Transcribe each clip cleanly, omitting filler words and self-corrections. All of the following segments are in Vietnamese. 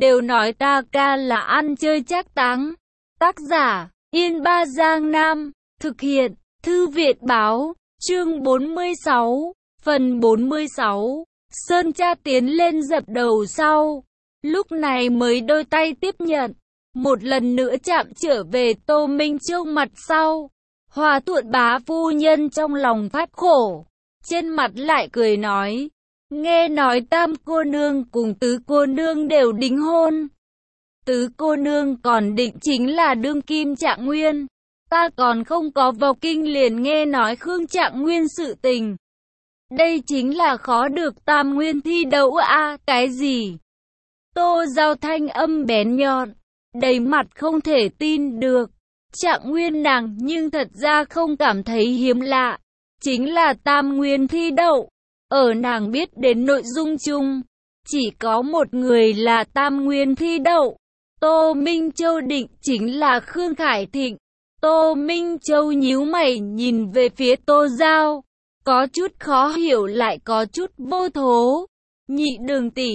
đều nói ta ca là ăn chơi trác táng. Tác giả, Yên Ba Giang Nam, thực hiện, Thư viện báo, chương 46, phần 46. Sơn Tra tiến lên dập đầu sau, lúc này mới đôi tay tiếp nhận, một lần nữa chạm trở về Tô Minh Châu mặt sau. Hòa Thuận bá phu nhân trong lòng phát khổ, trên mặt lại cười nói, nghe nói Tam cô nương cùng Tứ cô nương đều đính hôn. Tứ cô nương còn định chính là đương kim Trạng Nguyên. Ta còn không có vào kinh liền nghe nói Khương Trạng Nguyên sự tình. Đây chính là khó được Tam Nguyên thi đấu a, cái gì? Tô Giao thanh âm bén nhọn, đầy mặt không thể tin được. Trạng Nguyên nàng nhưng thật ra không cảm thấy hiếm lạ, chính là Tam Nguyên thi đậu. Ở nàng biết đến nội dung chung, chỉ có một người là Tam Nguyên thi đậu. Tô Minh Châu định chính là Khương Khải Thịnh. Tô Minh Châu nhíu mày nhìn về phía Tô Giao, có chút khó hiểu lại có chút vô thố. Nhị Đường tỷ,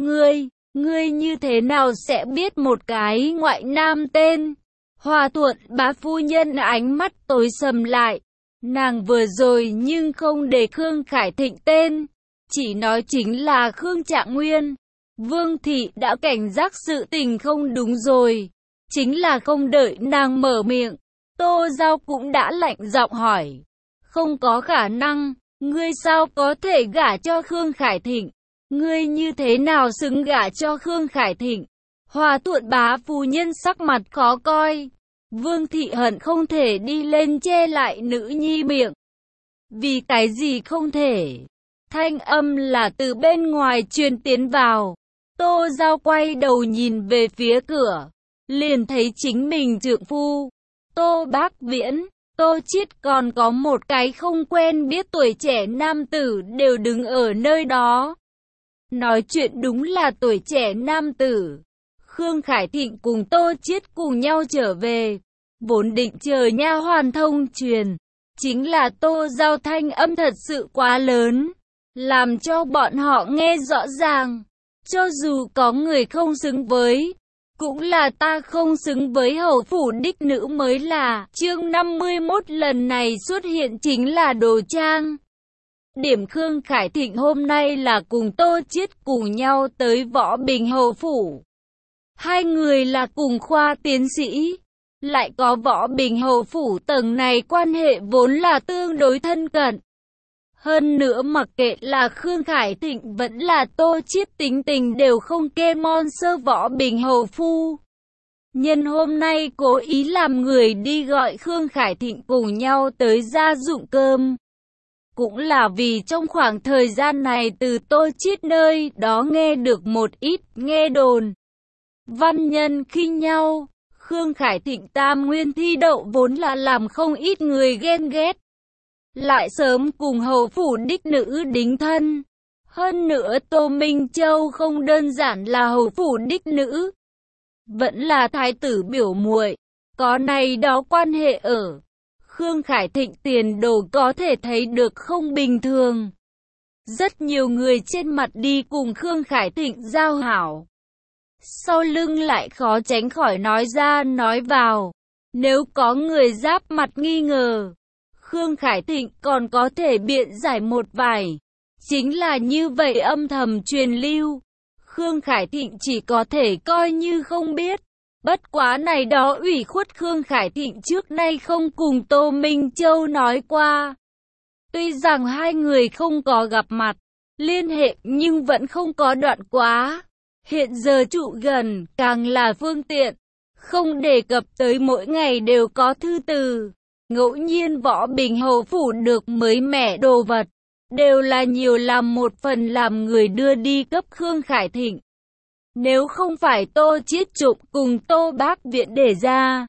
ngươi như thế nào sẽ biết một cái ngoại nam tên? Hòa Thuận bá phu nhân ánh mắt tối sầm lại, nàng vừa rồi nhưng không để Khương Khải Thịnh tên, chỉ nói chính là Khương Trạng Nguyên. Vương thị đã cảnh giác sự tình không đúng rồi, chính là không đợi nàng mở miệng, Tô Giao cũng đã lạnh giọng hỏi, không có khả năng, ngươi sao có thể gả cho Khương Khải Thịnh? Ngươi như thế nào xứng gả cho Khương Khải Thịnh? Hòa Thuận bá phu nhân sắc mặt khó coi, Vương thị hận không thể đi lên che lại nữ nhi miệng. Vì cái gì không thể? Thanh âm là từ bên ngoài truyền tiến vào. Tô Giao quay đầu nhìn về phía cửa, liền thấy chính mình trượng phu, Tô Bác Viễn, Tô Chiết còn có một cái không quen biết tuổi trẻ nam tử đều đứng ở nơi đó. Nói chuyện đúng là tuổi trẻ nam tử. Khương Khải Thịnh cùng Tô Chiết cùng nhau trở về, vốn định chờ nha hoàn thông truyền, chính là Tô Giao thanh âm thật sự quá lớn, làm cho bọn họ nghe rõ ràng. Cho dù có người không xứng với, cũng là ta không xứng với hầu phủ đích nữ mới là. Chương 51 lần này xuất hiện chính là đồ trang. Điểm Khương Khải Thịnh hôm nay là cùng Tô Chiết cùng nhau tới Võ Bình hầu phủ. Hai người là cùng khoa tiến sĩ, lại có Võ Bình hầu phủ tầng này quan hệ vốn là tương đối thân cận. Hơn nữa mặc kệ là Khương Khải Thịnh vẫn là Tô Chiết tính tình đều không kê mon sơ Võ Bình hầu phu. Nhân hôm nay cố ý làm người đi gọi Khương Khải Thịnh cùng nhau tới gia dụng cơm. Cũng là vì trong khoảng thời gian này từ Tô Chiết nơi đó nghe được một ít nghe đồn. Văn nhân khinh nhau, Khương Khải Thịnh Tam Nguyên thi đậu vốn là làm không ít người ghen ghét. Lại sớm cùng hầu phủ đích nữ đính thân. Hơn nữa Tô Minh Châu không đơn giản là hầu phủ đích nữ, vẫn là thái tử biểu muội, có này đó quan hệ ở. Khương Khải Thịnh tiền đồ có thể thấy được không bình thường. Rất nhiều người trên mặt đi cùng Khương Khải Thịnh giao hảo, sau lưng lại khó tránh khỏi nói ra nói vào. Nếu có người giáp mặt nghi ngờ, Khương Khải Thịnh còn có thể biện giải một vài, chính là như vậy âm thầm truyền lưu. Khương Khải Thịnh chỉ có thể coi như không biết. Bất quá này đó ủy khuất Khương Khải Thịnh trước nay không cùng Tô Minh Châu nói qua. Tuy rằng hai người không có gặp mặt, liên hệ nhưng vẫn không có đoạn quá. Hiện giờ trụ gần, càng là phương tiện. Không đề cập tới mỗi ngày đều có thư từ. Ngẫu nhiên Võ Bình hầu phủ được mới mẻ đồ vật, đều là nhiều làm một phần làm người đưa đi cấp Khương Khải Thịnh. Nếu không phải Tô Chiết Trục cùng Tô Bác Viễn để ra,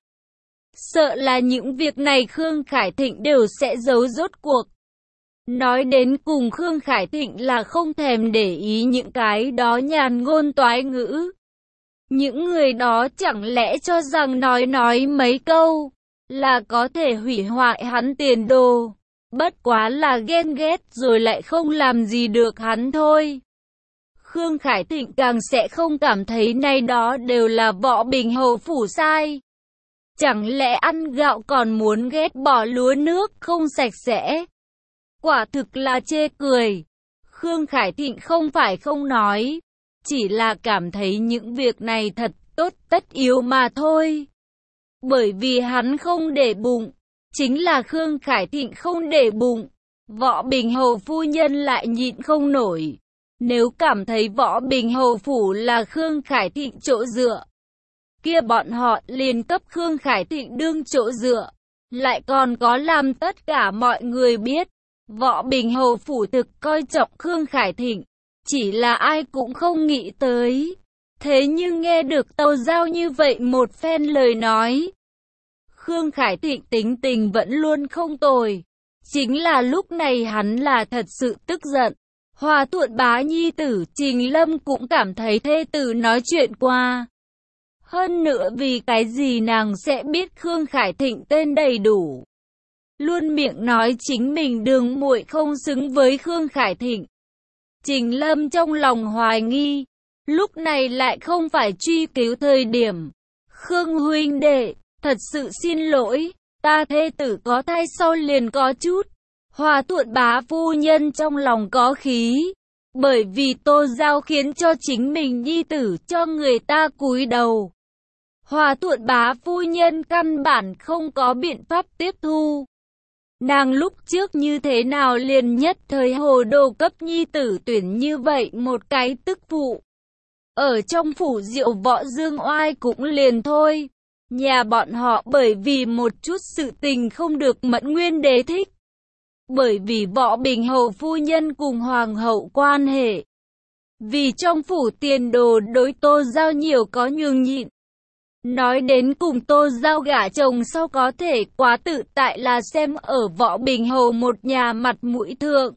sợ là những việc này Khương Khải Thịnh đều sẽ giấu rốt cuộc. Nói đến cùng Khương Khải Thịnh là không thèm để ý những cái đó nhàn ngôn toái ngữ. Những người đó chẳng lẽ cho rằng nói mấy câu là có thể hủy hoại hắn tiền đồ. Bất quá là ghen ghét rồi lại không làm gì được hắn thôi. Khương Khải Thịnh càng sẽ không cảm thấy nay đó đều là Võ Bình Hầu phủ sai. Chẳng lẽ ăn gạo còn muốn ghét bỏ lúa nước không sạch sẽ? Quả thực là chê cười. Khương Khải Thịnh không phải không nói, chỉ là cảm thấy những việc này thật tốt tất yếu mà thôi. Bởi vì hắn không để bụng, chính là Khương Khải Thịnh không để bụng, Võ Bình Hầu phu nhân lại nhịn không nổi. Nếu cảm thấy Võ Bình Hầu phủ là Khương Khải Thịnh chỗ dựa, kia bọn họ liền cấp Khương Khải Thịnh đương chỗ dựa, lại còn có làm tất cả mọi người biết. Võ Bình Hầu phủ thực coi trọng Khương Khải Thịnh, chỉ là ai cũng không nghĩ tới. Thế nhưng nghe được Tâu Giao như vậy một phen lời nói, Khương Khải Thịnh tính tình vẫn luôn không tồi. Chính là lúc này hắn là thật sự tức giận. Hòa Thuận bá nhi tử Trình Lâm cũng cảm thấy thê tử nói chuyện qua. Hơn nữa vì cái gì nàng sẽ biết Khương Khải Thịnh tên đầy đủ. Luôn miệng nói chính mình đường muội không xứng với Khương Khải Thịnh. Trình Lâm trong lòng hoài nghi, lúc này lại không phải truy cứu thời điểm. Khương huynh đệ, thật sự xin lỗi, ta thê tử có thai sau liền có chút. Hòa Thuận bá phu nhân trong lòng có khí, bởi vì Tô Giao khiến cho chính mình nhi tử cho người ta cúi đầu. Hòa Thuận bá phu nhân căn bản không có biện pháp tiếp thu. Nàng lúc trước như thế nào liền nhất thời hồ đồ cấp nhi tử tuyển như vậy một cái tức phụ. Ở trong phủ Diệu Võ Dương Oai cũng liền thôi. Nhà bọn họ bởi vì một chút sự tình không được Mẫn Nguyên đế thích. Bởi vì Võ Bình Hầu phu nhân cùng Hoàng hậu quan hệ. Vì trong phủ tiền đồ đối Tô Giao nhiều có nhường nhịn. Nói đến cùng Tô Giao gả chồng sau có thể quá tự tại là xem ở Võ Bình Hầu một nhà mặt mũi thượng.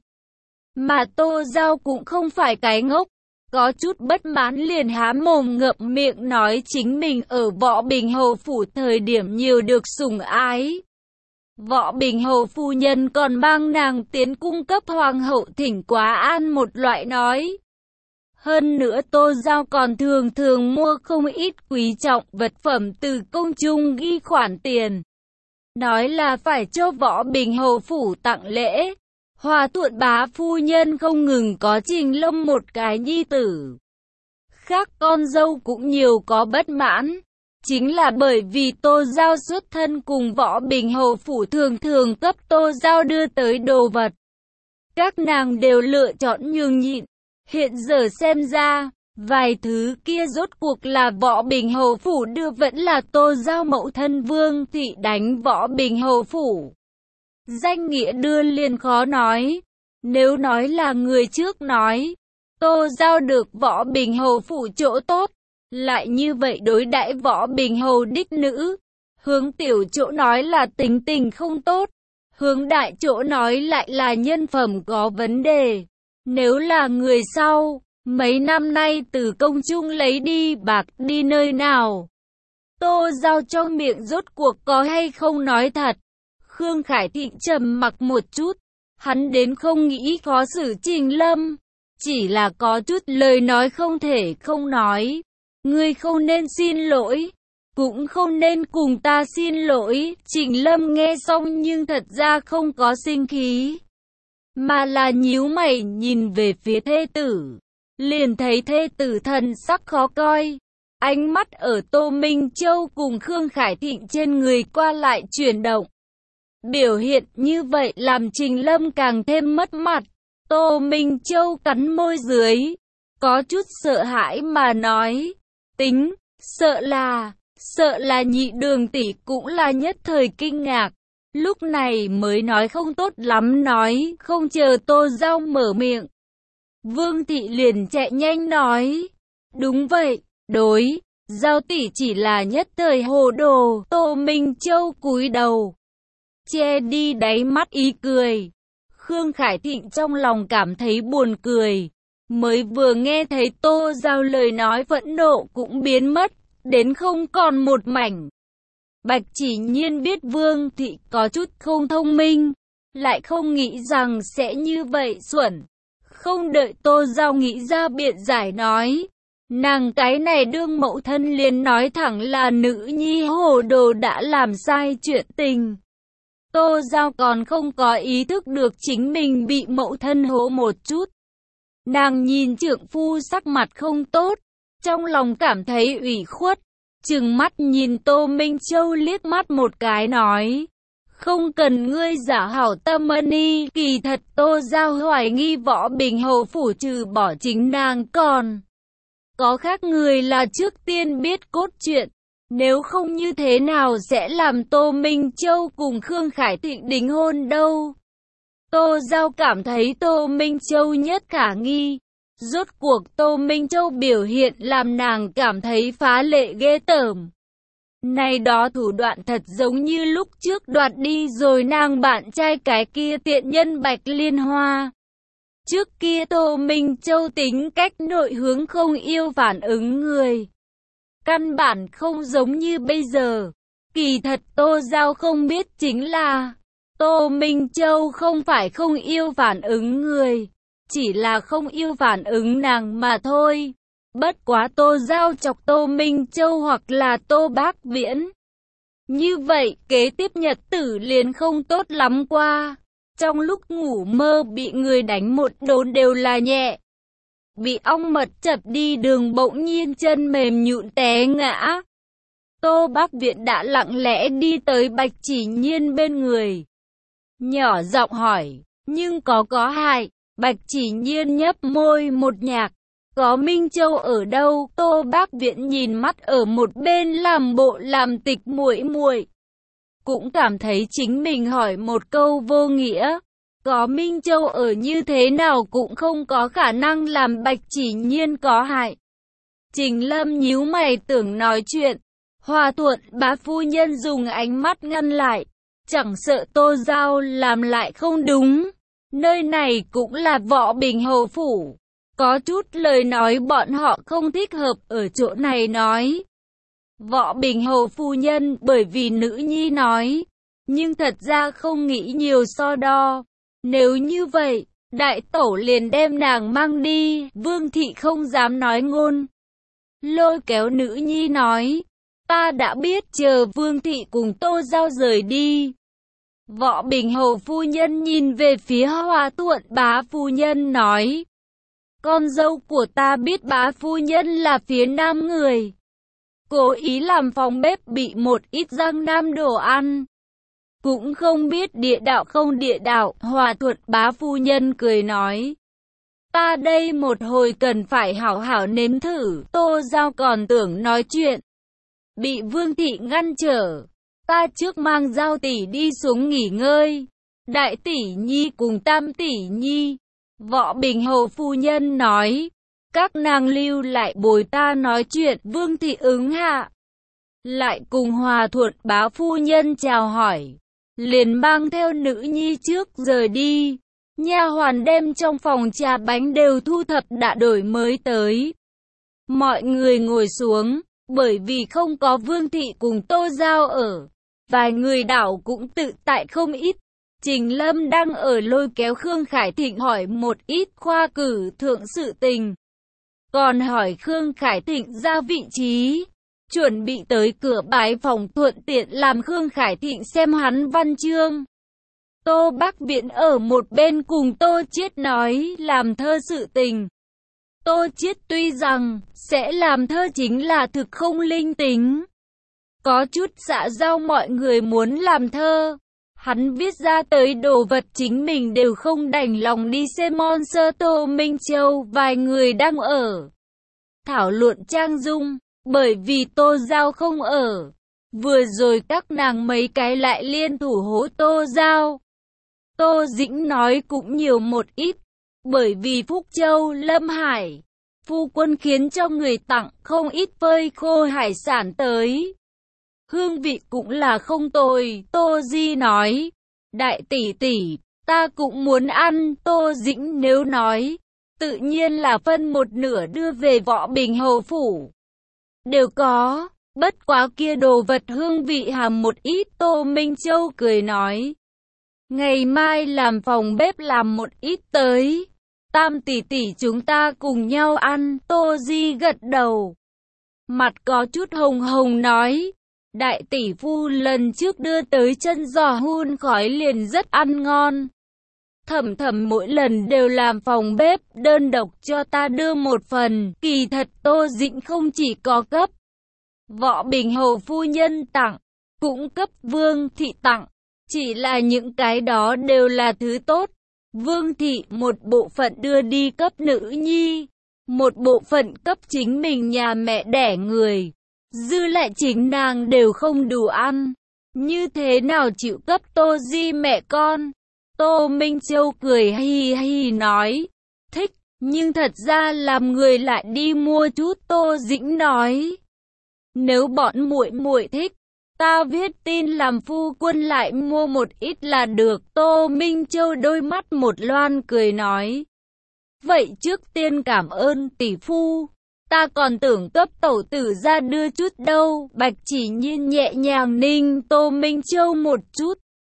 Mà Tô Giao cũng không phải cái ngốc. Có chút bất mãn liền há mồm ngậm miệng nói chính mình ở Võ Bình Hầu phủ thời điểm nhiều được sủng ái. Võ Bình Hầu phu nhân còn mang nàng tiến cung cấp Hoàng hậu thỉnh quá an một loại nói. Hơn nữa Tô Giao còn thường thường mua không ít quý trọng vật phẩm từ công trung ghi khoản tiền. Nói là phải cho Võ Bình Hầu phủ tặng lễ. Hòa Thuận bá phu nhân không ngừng có Trình Lâm một cái nhi tử. Khác con dâu cũng nhiều có bất mãn. Chính là bởi vì Tô Giao xuất thân cùng Võ Bình Hầu phủ thường thường cấp Tô Giao đưa tới đồ vật. Các nàng đều lựa chọn nhường nhịn. Hiện giờ xem ra, vài thứ kia rốt cuộc là Võ Bình Hầu phủ đưa vẫn là Tô Giao mẫu thân Vương thị đánh Võ Bình Hầu phủ. Danh nghĩa đưa liền khó nói. Nếu nói là người trước nói, Tô Giao được Võ Bình Hầu phủ chỗ tốt, lại như vậy đối đãi Võ Bình Hầu đích nữ. Hướng tiểu chỗ nói là tính tình không tốt, hướng đại chỗ nói lại là nhân phẩm có vấn đề. Nếu là người sau, mấy năm nay từ công trung lấy đi bạc đi nơi nào? Tô Giao trong miệng rốt cuộc có hay không nói thật? Khương Khải Thịnh trầm mặc một chút, hắn đến không nghĩ khó xử Trình Lâm, chỉ là có chút lời nói không thể không nói. Ngươi không nên xin lỗi, cũng không nên cùng ta xin lỗi. Trình Lâm nghe xong nhưng thật ra không có sinh khí, mà là nhíu mày nhìn về phía thê tử. Liền thấy thê tử thần sắc khó coi, ánh mắt ở Tô Minh Châu cùng Khương Khải Thịnh trên người qua lại chuyển động. Biểu hiện như vậy làm Trình Lâm càng thêm mất mặt. Tô Minh Châu cắn môi dưới, có chút sợ hãi mà nói, tính, sợ là nhị đường tỷ cũng là nhất thời kinh ngạc. Lúc này mới nói không tốt lắm nói, không chờ Tô Giao mở miệng. Vương thị liền chạy nhanh nói, đúng vậy, đối, Giao tỷ chỉ là nhất thời hồ đồ. Tô Minh Châu cúi đầu, che đi đáy mắt ý cười. Khương Khải Thịnh trong lòng cảm thấy buồn cười, mới vừa nghe thấy Tô Giao lời nói phẫn nộ cũng biến mất, đến không còn một mảnh. Bạch Chỉ Nhiên biết Vương thị có chút không thông minh, lại không nghĩ rằng sẽ như vậy xuẩn. Không đợi Tô Giao nghĩ ra biện giải nói. Nàng cái này đương mẫu thân liền nói thẳng là nữ nhi hồ đồ đã làm sai chuyện tình. Tô Giao còn không có ý thức được chính mình bị mẫu thân hố một chút. Nàng nhìn trượng phu sắc mặt không tốt, trong lòng cảm thấy ủy khuất, trừng mắt nhìn Tô Minh Châu liếc mắt một cái nói. Không cần ngươi giả hảo tâm ân, kỳ thật Tô Giao hoài nghi Võ Bình Hầu phủ trừ bỏ chính nàng còn có khác người là trước tiên biết cốt truyện, nếu không như thế nào sẽ làm Tô Minh Châu cùng Khương Khải Thịnh đính hôn đâu. Tô Giao cảm thấy Tô Minh Châu nhất khả nghi, rốt cuộc Tô Minh Châu biểu hiện làm nàng cảm thấy phá lệ ghê tởm. Này đó thủ đoạn thật giống như lúc trước đoạt đi rồi nàng bạn trai cái kia tiện nhân Bạch Liên Hoa. Trước kia Tô Minh Châu tính cách nội hướng không yêu phản ứng người. Căn bản không giống như bây giờ. Kỳ thật Tô Giao không biết chính là Tô Minh Châu không phải không yêu phản ứng người, chỉ là không yêu phản ứng nàng mà thôi. Bất quá Tô Giao chọc Tô Minh Châu hoặc là Tô Bác Viễn. Như vậy kế tiếp nhật tử liền không tốt lắm qua. Trong lúc ngủ mơ bị người đánh một đốn đều là nhẹ. Bị ong mật chập đi đường bỗng nhiên chân mềm nhũn té ngã. Tô Bác Viễn đã lặng lẽ đi tới Bạch Chỉ Nhiên bên người. Nhỏ giọng hỏi, nhưng có hại. Bạch Chỉ Nhiên nhấp môi một nhạc. Có Minh Châu ở đâu? Tô Bác Viễn nhìn mắt ở một bên làm bộ làm tịch muội muội. Cũng cảm thấy chính mình hỏi một câu vô nghĩa. Có Minh Châu ở như thế nào cũng không có khả năng làm Bạch Chỉ Nhiên có hại. Trình Lâm nhíu mày tưởng nói chuyện. Hòa Thuận bá phu nhân dùng ánh mắt ngăn lại. Chẳng sợ Tô Giao làm lại không đúng. Nơi này cũng là Võ Bình Hầu phủ. Có chút lời nói bọn họ không thích hợp ở chỗ này nói. Võ Bình Hầu phu nhân bởi vì nữ nhi nói. Nhưng thật ra không nghĩ nhiều so đo. Nếu như vậy, đại tẩu liền đem nàng mang đi. Vương thị không dám nói ngôn. Lôi kéo nữ nhi nói. Ta đã biết, chờ Vương thị cùng Tô Giao rời đi. Võ Bình Hầu phu nhân nhìn về phía Hòa Thuận bá phu nhân nói. Con dâu của ta biết bá phu nhân là phía nam người. Cố ý làm phòng bếp bị một ít Giang Nam đồ ăn. Cũng không biết địa đạo không địa đạo. Hòa Thuận bá phu nhân cười nói. Ta đây một hồi cần phải hảo hảo nếm thử. Tô Giao còn tưởng nói chuyện. Bị Vương thị ngăn trở. Ta trước mang Giao tỷ đi xuống nghỉ ngơi. Đại tỷ nhi cùng tam tỷ nhi. Võ Bình Hầu phu nhân nói. Các nàng lưu lại bồi ta nói chuyện. Vương thị ứng hạ. Lại cùng Hòa Thuận bá phu nhân chào hỏi. Liền mang theo nữ nhi trước rời đi. Nha hoàn đem trong phòng trà bánh đều thu thập đã đổi mới tới. Mọi người ngồi xuống. Bởi vì không có Vương thị cùng Tô Giao ở. Vài người đảo cũng tự tại không ít. Trình Lâm đang ở lôi kéo Khương Khải Thịnh hỏi một ít khoa cử thượng sự tình. Còn hỏi Khương Khải Thịnh ra vị trí. Chuẩn bị tới cửa bái phòng thuận tiện làm Khương Khải Thịnh xem hắn văn chương. Tô Bác Viễn ở một bên cùng Tô Chiết nói làm thơ sự tình. Tô Chiết tuy rằng sẽ làm thơ chính là thực không linh tính. Có chút xã giao mọi người muốn làm thơ. Hắn viết ra tới đồ vật chính mình đều không đành lòng đi xem Monster. Tô Minh Châu vài người đang ở thảo luận trang dung. Bởi vì Tô Giao không ở. Vừa rồi các nàng mấy cái lại liên thủ hố Tô Giao. Tô Dĩnh nói cũng nhiều một ít. Bởi vì Phúc Châu, Lâm Hải, phu quân khiến cho người tặng không ít phơi khô hải sản tới. Hương vị cũng là không tồi. Tô Di nói. Đại tỷ tỷ, ta cũng muốn ăn. Tô Dĩnh nếu nói. Tự nhiên là phân một nửa đưa về Võ Bình Hầu phủ. Đều có. Bất quá kia đồ vật hương vị hàm một ít. Tô Minh Châu cười nói. Ngày mai làm phòng bếp làm một ít tới. Tam tỷ tỷ chúng ta cùng nhau ăn. Tô Di gật đầu. Mặt có chút hồng hồng nói. Đại tỷ phu lần trước đưa tới chân giò hun khói liền rất ăn ngon. Thẩm Thẩm mỗi lần đều làm phòng bếp đơn độc cho ta đưa một phần. Kỳ thật Tô Dĩnh không chỉ có cấp Võ Bình Hầu phu nhân tặng, cũng cấp Vương thị tặng. Chỉ là những cái đó đều là thứ tốt. Vương thị một bộ phận đưa đi cấp nữ nhi, một bộ phận cấp chính mình nhà mẹ đẻ người. Dư lại chính nàng đều không đủ ăn. Như thế nào chịu cấp Tô Di mẹ con? Tô Minh Châu cười hi hi nói. Thích, nhưng thật ra làm người lại đi mua chút. Tô Dĩnh nói. Nếu bọn muội muội thích, ta viết tin làm phu quân lại mua một ít là được. Tô Minh Châu đôi mắt một loan cười nói. Vậy trước tiên cảm ơn tỷ phu. Ta còn tưởng cấp tẩu tử ra đưa chút đâu. Bạch Chỉ Nhiên nhẹ nhàng ninh Tô Minh Châu một chút.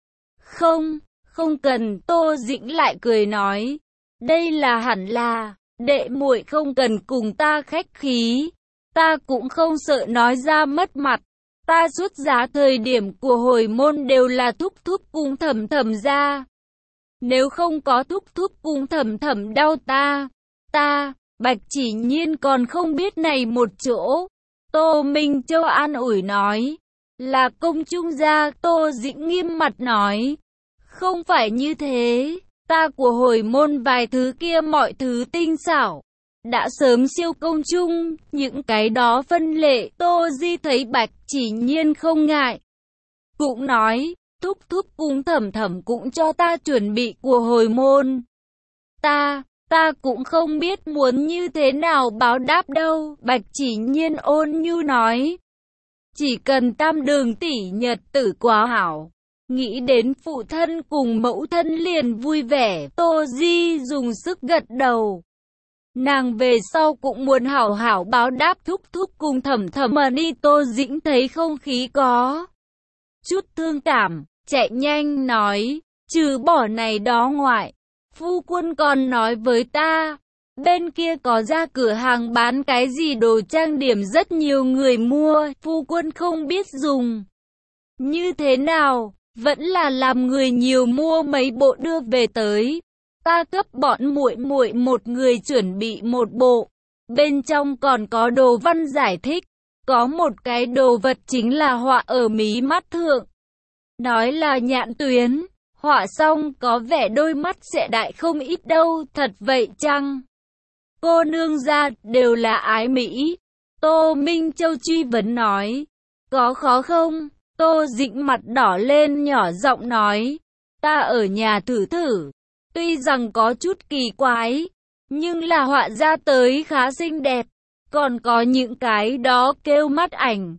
Không cần. Tô Dĩnh lại cười nói. Đây là hẳn là, đệ muội không cần cùng ta khách khí. Ta cũng không sợ nói ra mất mặt. Ta xuất giá thời điểm của hồi môn đều là thúc thúc cùng Thẩm Thẩm ra. Nếu không có thúc thúc cùng Thẩm Thẩm đau ta, Bạch Chỉ Nhiên còn không biết này một chỗ. Tô Minh Châu an ủi nói. Là công chung gia. Tô Dĩnh nghiêm mặt nói. Không phải như thế. Ta của hồi môn vài thứ kia mọi thứ tinh xảo đã sớm siêu công chung. Những cái đó phân lệ. Tô Di thấy Bạch Chỉ Nhiên không ngại, cũng nói. Thúc thúc cùng Thẩm Thẩm cũng cho ta chuẩn bị của hồi môn. Ta cũng không biết muốn như thế nào báo đáp đâu. Bạch Chỉ Nhiên ôn nhu nói. Chỉ cần tam đường tỷ nhật tử quá hảo, nghĩ đến phụ thân cùng mẫu thân liền vui vẻ. Tô Di dùng sức gật đầu. Nàng về sau cũng muốn hảo hảo báo đáp thúc thúc cùng Thẩm Thẩm mà đi. Tô Dĩnh thấy không khí có chút thương cảm, chạy nhanh nói. Trừ bỏ này đó ngoại, phu quân còn nói với ta, bên kia có ra cửa hàng bán cái gì đồ trang điểm rất nhiều người mua, phu quân không biết dùng như thế nào, vẫn là làm người nhiều mua mấy bộ đưa về tới. Ta cấp bọn muội muội một người chuẩn bị một bộ, bên trong còn có đồ văn giải thích, có một cái đồ vật chính là họa ở mí mắt thượng, nói là nhãn tuyến. Họa xong có vẻ đôi mắt sẽ đại không ít đâu, thật vậy chăng? Cô nương gia đều là ái mỹ. Tô Minh Châu truy vấn nói. Có khó không? Tô Dĩnh mặt đỏ lên nhỏ giọng nói. Ta ở nhà thử thử. Tuy rằng có chút kỳ quái, nhưng là họa ra tới khá xinh đẹp. Còn có những cái đó kêu mắt ảnh.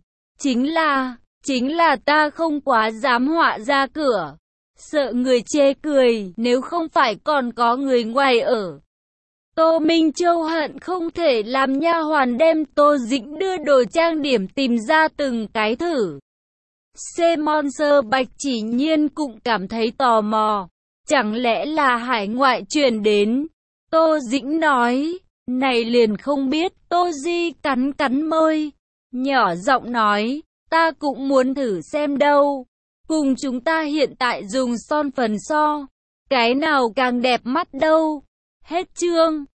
Chính là ta không quá dám họa ra cửa. Sợ người chê cười, nếu không phải còn có người ngoài ở. Tô Minh Châu hận không thể làm nha hoàn đem Tô Dĩnh đưa đồ trang điểm tìm ra từng cái thử. Monster Bạch Chỉ Nhiên cũng cảm thấy tò mò. Chẳng lẽ là hải ngoại truyền đến? Tô Dĩnh nói, này liền không biết. Tô Di cắn cắn môi, nhỏ giọng nói, ta cũng muốn thử xem đâu. Cùng chúng ta hiện tại dùng son phần so, cái nào càng đẹp mắt đâu. Hết chương.